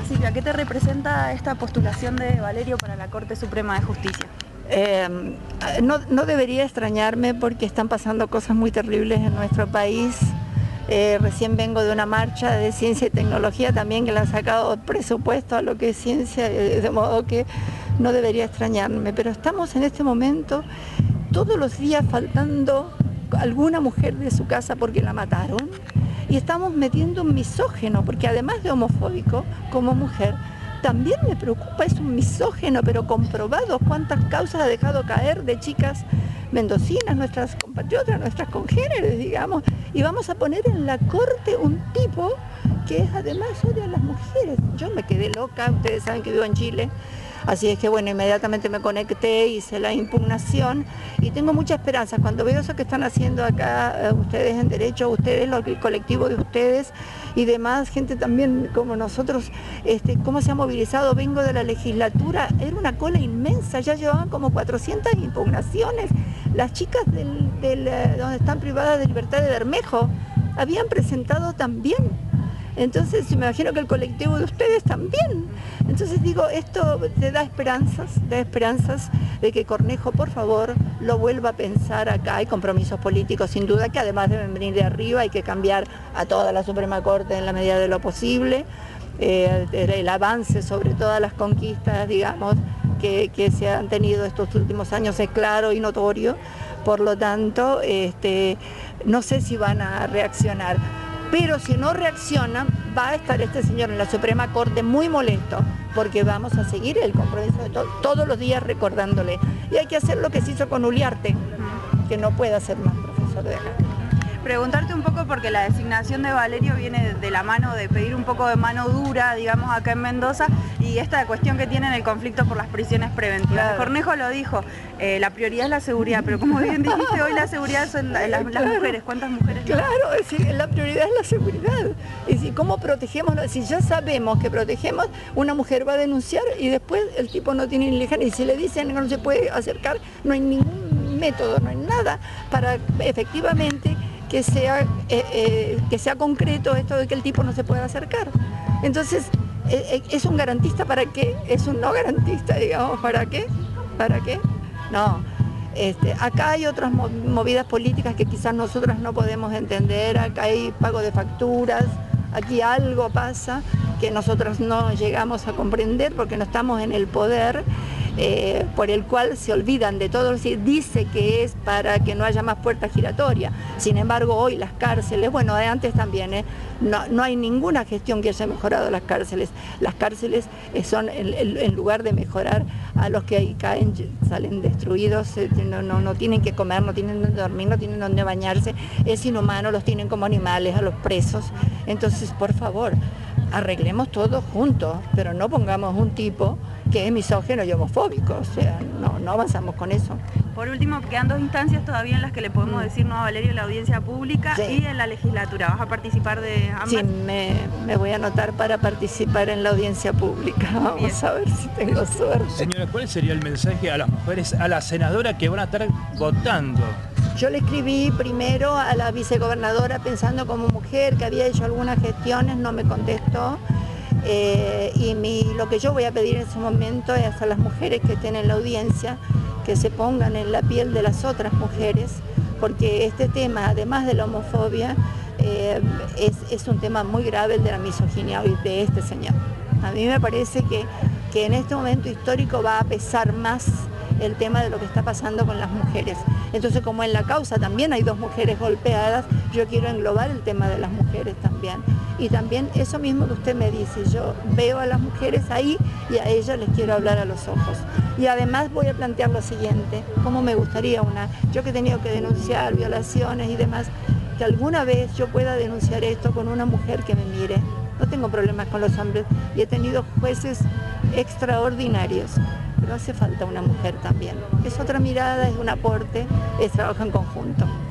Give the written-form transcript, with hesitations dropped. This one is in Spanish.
Silvia, ¿qué te representa esta postulación de Valerio para la Corte Suprema de Justicia? No debería extrañarme porque están pasando cosas muy terribles en nuestro país. Recién vengo de una marcha de ciencia y tecnología también que le han sacado presupuesto a lo que es ciencia, de modo que no debería extrañarme. Pero estamos en este momento todos los días faltando alguna mujer de su casa porque la mataron. Y estamos metiendo un misógeno, porque además de homofóbico, como mujer, también me preocupa, es un misógeno, pero comprobado. ¿Cuántas causas ha dejado caer de chicas mendocinas, nuestras compatriotas, nuestras congéneres, digamos? Y vamos a poner en la corte un tipo que es, además odia a las mujeres. Yo me quedé loca, ustedes saben que vivo en Chile. Así es que bueno, inmediatamente me conecté, hice la impugnación y tengo mucha esperanza. Cuando veo eso que están haciendo acá ustedes en derecho, ustedes, el colectivo de ustedes y demás, gente también como nosotros, cómo se ha movilizado. Vengo de la legislatura, era una cola inmensa, ya llevaban como 400 impugnaciones. Las chicas donde están privadas de libertad de Bermejo habían presentado también. Entonces me imagino que el colectivo de ustedes también. Entonces digo, esto te da esperanzas de que Cornejo, por favor, lo vuelva a pensar acá. Hay compromisos políticos sin duda que además deben venir de arriba, hay que cambiar a toda la Suprema Corte en la medida de lo posible. El avance sobre todas las conquistas, digamos, que se han tenido estos últimos años es claro y notorio. Por lo tanto, no sé si van a reaccionar. Pero si no reaccionan, va a estar este señor en la Suprema Corte muy molesto, porque vamos a seguir el compromiso de todos los días recordándole. Y hay que hacer lo que se hizo con Uliarte, que no puede ser más profesor de acá. Preguntarte un poco porque la designación de Valerio viene de la mano de pedir un poco de mano dura, digamos, acá en Mendoza, y esta cuestión que tienen el conflicto por las prisiones preventivas. Claro. Cornejo lo dijo, la prioridad es la seguridad, pero como bien dijiste, hoy la seguridad son las mujeres. ¿Cuántas mujeres? Claro, es decir, la prioridad es la seguridad. Es decir, ¿cómo protegemos? Si ya sabemos que protegemos, una mujer va a denunciar y después el tipo no tiene ni lejanía. Y si le dicen que no se puede acercar, no hay ningún método, no hay nada para efectivamente que sea concreto esto de que el tipo no se pueda acercar. Entonces, ¿es un garantista para qué? ¿Es un no garantista, digamos, para qué? ¿Para qué? No. Acá hay otras movidas políticas que quizás nosotras no podemos entender. Acá hay pago de facturas, aquí algo pasa que nosotras no llegamos a comprender porque no estamos en el poder. Por el cual se olvidan de todo, dice que es para que no haya más puertas giratorias. Sin embargo, hoy las cárceles, bueno, de antes también, no hay ninguna gestión que haya mejorado las cárceles. Las cárceles son, en lugar de mejorar a los que ahí caen, salen destruidos, no tienen que comer, no tienen donde dormir, no tienen donde bañarse, es inhumano, los tienen como animales a los presos. Entonces, por favor, arreglemos todo juntos, pero no pongamos un tipo que es misógino y homofóbico, o sea, no avanzamos con eso. Por último, quedan dos instancias todavía en las que le podemos decir no a Valerio en la audiencia pública y en la legislatura. ¿Vas a participar de ambas? Sí, me voy a anotar para participar en la audiencia pública. Vamos a ver si tengo suerte. Señora, ¿cuál sería el mensaje a las mujeres, a la senadora que van a estar votando? Yo le escribí primero a la vicegobernadora pensando como mujer que había hecho algunas gestiones, no me contestó. Lo que yo voy a pedir en ese momento es a las mujeres que estén en la audiencia que se pongan en la piel de las otras mujeres, porque este tema, además de la homofobia, es un tema muy grave, el de la misoginia de este señor. A mí me parece que en este momento histórico va a pesar más el tema de lo que está pasando con las mujeres. Entonces, como en la causa también hay dos mujeres golpeadas, yo quiero englobar el tema de las mujeres también. Y también eso mismo que usted me dice, yo veo a las mujeres ahí y a ellas les quiero hablar a los ojos. Y además voy a plantear lo siguiente, cómo me gustaría yo que he tenido que denunciar violaciones y demás, que alguna vez yo pueda denunciar esto con una mujer que me mire. No tengo problemas con los hombres y he tenido jueces extraordinarios, pero hace falta una mujer también. Es otra mirada, es un aporte, es trabajo en conjunto.